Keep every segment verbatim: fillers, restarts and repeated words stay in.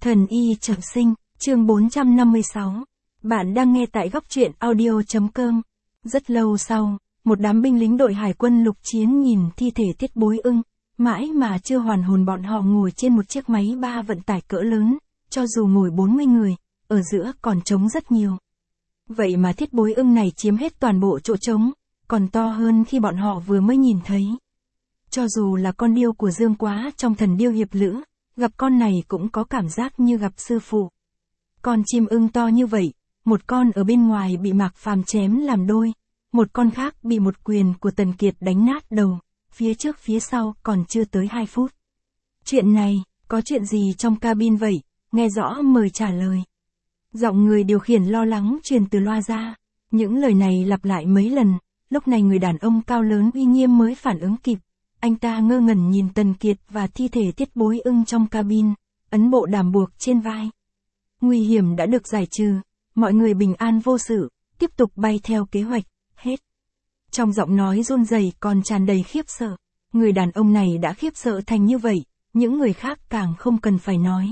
Thần y trọng sinh, chương bốn trăm năm mươi sáu. Bạn đang nghe tại góc truyện audio.com. Rất lâu sau, một đám binh lính đội hải quân lục chiến nhìn thi thể Tiết Bối Ưng, mãi mà chưa hoàn hồn. Bọn họ ngồi trên một chiếc máy ba vận tải cỡ lớn, cho dù ngồi bốn mươi người, ở giữa còn trống rất nhiều. Vậy mà Tiết Bối Ưng này chiếm hết toàn bộ chỗ trống, còn to hơn khi bọn họ vừa mới nhìn thấy. Cho dù là con điêu của Dương Quá trong Thần Điêu Hiệp Lữ, gặp con này cũng có cảm giác như gặp sư phụ. Con chim ưng to như vậy, một con ở bên ngoài bị Mạc Phàm chém làm đôi, một con khác bị một quyền của Tần Kiệt đánh nát đầu, phía trước phía sau còn chưa tới hai phút. Chuyện này, có chuyện gì trong cabin vậy, nghe rõ mời trả lời. Giọng người điều khiển lo lắng truyền từ loa ra, những lời này lặp lại mấy lần, lúc này người đàn ông cao lớn uy nghiêm mới phản ứng kịp. Anh ta ngơ ngẩn nhìn Tần Kiệt và thi thể Tiết Bối Ưng trong cabin, ấn bộ đàm buộc trên vai. Nguy hiểm đã được giải trừ, mọi người bình an vô sự, tiếp tục bay theo kế hoạch, hết. Trong giọng nói run rẩy còn tràn đầy khiếp sợ, người đàn ông này đã khiếp sợ thành như vậy, những người khác càng không cần phải nói.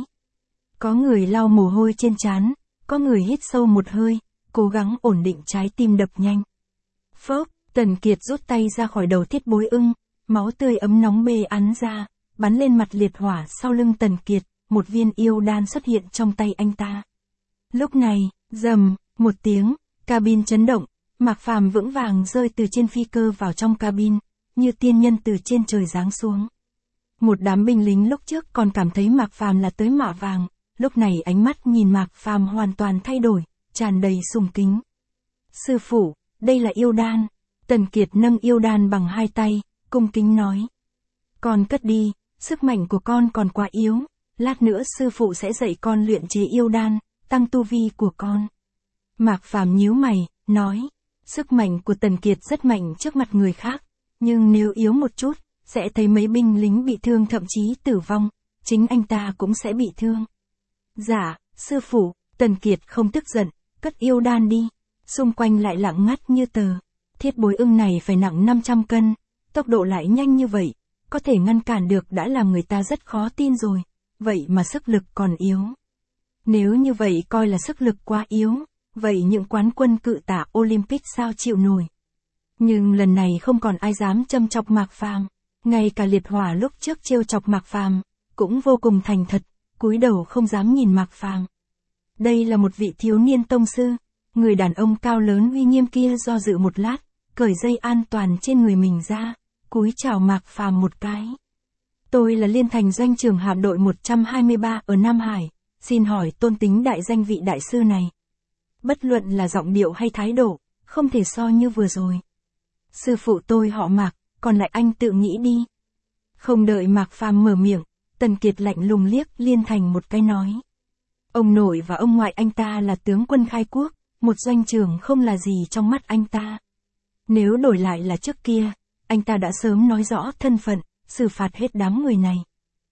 Có người lau mồ hôi trên trán, có người hít sâu một hơi, cố gắng ổn định trái tim đập nhanh. Phốc, Tần Kiệt rút tay ra khỏi đầu Tiết Bối Ưng. Máu tươi ấm nóng bê ắn ra, bắn lên mặt liệt hỏa sau lưng Tần Kiệt, một viên yêu đan xuất hiện trong tay anh ta. Lúc này, rầm, một tiếng, cabin chấn động, Mạc Phàm vững vàng rơi từ trên phi cơ vào trong cabin, như tiên nhân từ trên trời giáng xuống. Một đám binh lính lúc trước còn cảm thấy Mạc Phàm là tới mạ vàng, lúc này ánh mắt nhìn Mạc Phàm hoàn toàn thay đổi, tràn đầy sùng kính. Sư phụ, đây là yêu đan. Tần Kiệt nâng yêu đan bằng hai tay, cung kính nói. Con cất đi, sức mạnh của con còn quá yếu, lát nữa sư phụ sẽ dạy con luyện chế yêu đan, tăng tu vi của con. Mạc Phàm nhíu mày, nói, sức mạnh của Tần Kiệt rất mạnh trước mặt người khác, nhưng nếu yếu một chút, sẽ thấy mấy binh lính bị thương thậm chí tử vong, chính anh ta cũng sẽ bị thương. Dạ, sư phụ, Tần Kiệt không tức giận, cất yêu đan đi, xung quanh lại lặng ngắt như tờ. Thiết Bối Ưng này phải nặng năm trăm cân. Tốc độ lại nhanh như vậy, có thể ngăn cản được đã làm người ta rất khó tin rồi, vậy mà sức lực còn yếu. Nếu như vậy coi là sức lực quá yếu, vậy những quán quân cự tạ Olympic sao chịu nổi. Nhưng lần này không còn ai dám châm chọc Mạc Phàm, ngay cả liệt hỏa lúc trước trêu chọc Mạc Phàm, cũng vô cùng thành thật, cúi đầu không dám nhìn Mạc Phàm. Đây là một vị thiếu niên tông sư, người đàn ông cao lớn uy nghiêm kia do dự một lát, cởi dây an toàn trên người mình ra, cúi chào Mạc Phàm một cái. Tôi là Liên Thành doanh trưởng hạm đội một trăm hai mươi ba ở Nam Hải, xin hỏi tôn tính đại danh vị đại sư này. Bất luận là giọng điệu hay thái độ, không thể so như vừa rồi. Sư phụ tôi họ Mạc, còn lại anh tự nghĩ đi. Không đợi Mạc Phàm mở miệng, Tần Kiệt lạnh lùng liếc Liên Thành một cái nói. Ông nội và ông ngoại anh ta là tướng quân khai quốc, một doanh trưởng không là gì trong mắt anh ta. Nếu đổi lại là trước kia, anh ta đã sớm nói rõ thân phận, xử phạt hết đám người này.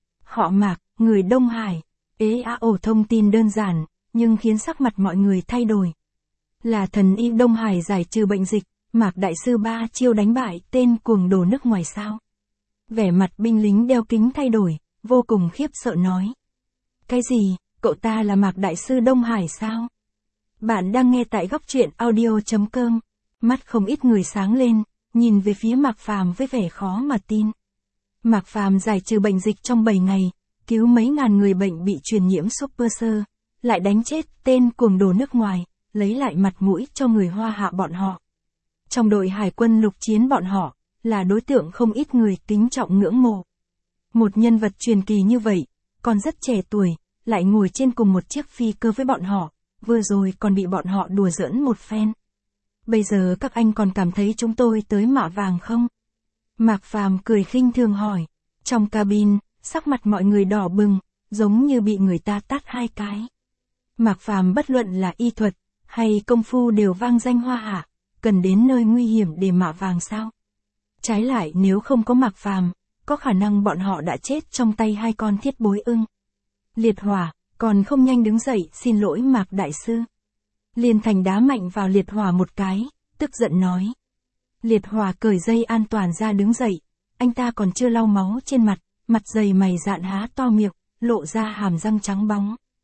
Họ Mạc, người Đông Hải, ế á ổ thông tin đơn giản, nhưng khiến sắc mặt mọi người thay đổi. Là thần y Đông Hải giải trừ bệnh dịch, Mạc đại sư ba chiêu đánh bại tên cuồng đồ nước ngoài sao. Vẻ mặt binh lính đeo kính thay đổi, vô cùng khiếp sợ nói. Cái gì, cậu ta là Mạc đại sư Đông Hải sao? Bạn đang nghe tại góc truyện audio.com. Mắt không ít người sáng lên, nhìn về phía Mạc Phàm với vẻ khó mà tin. Mạc Phàm giải trừ bệnh dịch trong bảy ngày, cứu mấy ngàn người bệnh bị truyền nhiễm super sơ, lại đánh chết tên cuồng đồ nước ngoài, lấy lại mặt mũi cho người Hoa Hạ bọn họ. Trong đội hải quân lục chiến bọn họ, là đối tượng không ít người kính trọng ngưỡng mộ. Một nhân vật truyền kỳ như vậy, còn rất trẻ tuổi, lại ngồi trên cùng một chiếc phi cơ với bọn họ, vừa rồi còn bị bọn họ đùa giỡn một phen. Bây giờ các anh còn cảm thấy chúng tôi tới mạ vàng không? Mạc Phàm cười khinh thường hỏi. Trong cabin, sắc mặt mọi người đỏ bừng, giống như bị người ta tát hai cái. Mạc Phàm bất luận là y thuật, hay công phu đều vang danh Hoa Hạ, cần đến nơi nguy hiểm để mạ vàng sao? Trái lại nếu không có Mạc Phàm, có khả năng bọn họ đã chết trong tay hai con Thiết Bối Ưng. Liệt hỏa, còn không nhanh đứng dậy xin lỗi Mạc đại sư. Liên Thành đá mạnh vào liệt hỏa một cái, tức giận nói. Liệt hỏa cởi dây an toàn ra đứng dậy, anh ta còn chưa lau máu trên mặt, mặt dày mày dạn há to miệng, lộ ra hàm răng trắng bóng,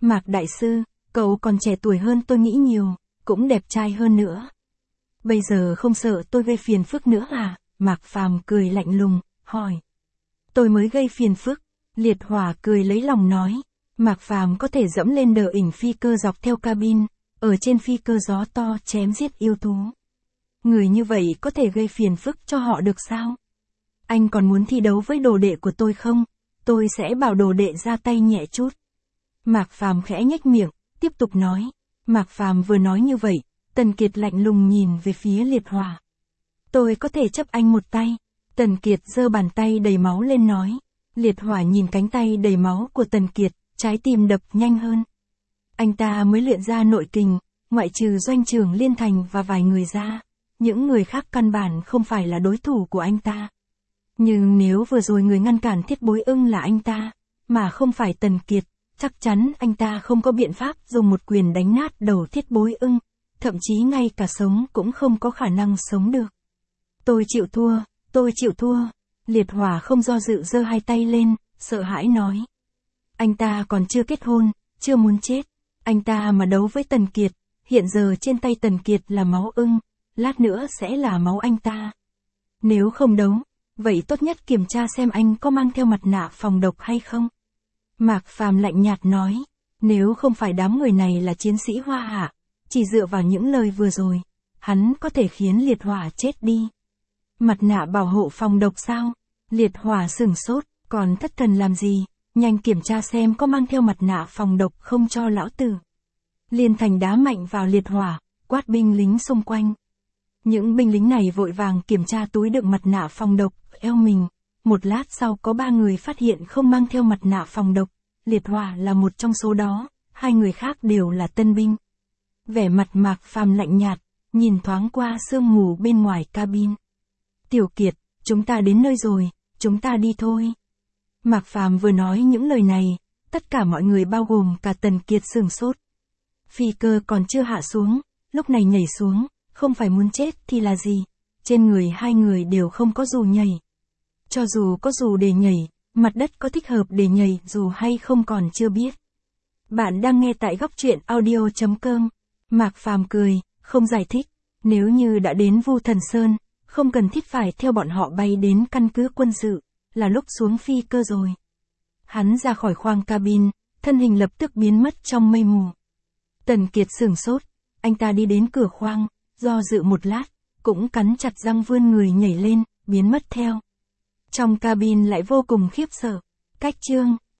Mạc đại sư, cậu còn trẻ tuổi hơn tôi nghĩ nhiều, cũng đẹp trai hơn nữa. Bây giờ không sợ tôi gây phiền phức nữa à? Mạc Phàm cười lạnh lùng, hỏi. Tôi mới gây phiền phức. Liệt Hỏa cười lấy lòng nói. Mạc Phàm có thể dẫm lên đờ ỉnh phi cơ dọc theo cabin, ở trên phi cơ gió to chém giết yêu thú. Người như vậy có thể gây phiền phức cho họ được sao? Anh còn muốn thi đấu với đồ đệ của tôi không? Tôi sẽ bảo đồ đệ ra tay nhẹ chút. Mạc Phàm khẽ nhếch miệng, tiếp tục nói. Mạc Phàm vừa nói như vậy, Tần Kiệt lạnh lùng nhìn về phía Liệt Hỏa. Tôi có thể chấp anh một tay. Tần Kiệt giơ bàn tay đầy máu lên nói. Liệt Hỏa nhìn cánh tay đầy máu của Tần Kiệt, trái tim đập nhanh hơn. Anh ta mới luyện ra nội kình, ngoại trừ Doanh trưởng Liên Thành và vài người ra, những người khác căn bản không phải là đối thủ của anh ta. Nhưng nếu vừa rồi người ngăn cản Thiết Bối Ưng là anh ta, mà không phải Tần Kiệt, chắc chắn anh ta không có biện pháp dùng một quyền đánh nát đầu Thiết Bối Ưng, thậm chí ngay cả sống cũng không có khả năng sống được. Tôi chịu thua, tôi chịu thua. Liệt Hỏa không do dự giơ hai tay lên, sợ hãi nói. Anh ta còn chưa kết hôn, chưa muốn chết. Anh ta mà đấu với Tần Kiệt, hiện giờ trên tay Tần Kiệt là máu ưng, lát nữa sẽ là máu anh ta. Nếu không đấu, vậy tốt nhất kiểm tra xem anh có mang theo mặt nạ phòng độc hay không. Mạc Phàm lạnh nhạt nói, nếu không phải đám người này là chiến sĩ Hoa Hạ, chỉ dựa vào những lời vừa rồi, hắn có thể khiến Liệt Hỏa chết đi. Mặt nạ bảo hộ phòng độc sao? Liệt Hỏa sửng sốt, còn thất thần làm gì? Nhanh kiểm tra xem có mang theo mặt nạ phòng độc không cho lão tử. Liên Thành đá mạnh vào Liệt Hỏa, quát binh lính xung quanh. Những binh lính này vội vàng kiểm tra túi đựng mặt nạ phòng độc, eo mình. Một lát sau có ba người phát hiện không mang theo mặt nạ phòng độc. Liệt Hỏa là một trong số đó, hai người khác đều là tân binh. Vẻ mặt Mạc Phàm lạnh nhạt, nhìn thoáng qua sương mù bên ngoài cabin. Tiểu Kiệt, chúng ta đến nơi rồi, chúng ta đi thôi. Mạc Phàm vừa nói những lời này, tất cả mọi người bao gồm cả Tần Kiệt sửng sốt. Phi cơ còn chưa hạ xuống, lúc này nhảy xuống, không phải muốn chết thì là gì? Trên người hai người đều không có dù nhảy. Cho dù có dù để nhảy, mặt đất có thích hợp để nhảy dù hay không còn chưa biết. Bạn đang nghe tại góc truyện audio chấm com. Mạc Phàm cười, không giải thích. Nếu như đã đến Vu Thần Sơn, không cần thiết phải theo bọn họ bay đến căn cứ quân sự, là lúc xuống phi cơ rồi. Hắn ra khỏi khoang cabin, thân hình lập tức biến mất trong mây mù. Tần Kiệt sửng sốt, anh ta đi đến cửa khoang, do dự một lát, cũng cắn chặt răng vươn người nhảy lên, biến mất theo. Trong cabin lại vô cùng khiếp sợ. Cách chương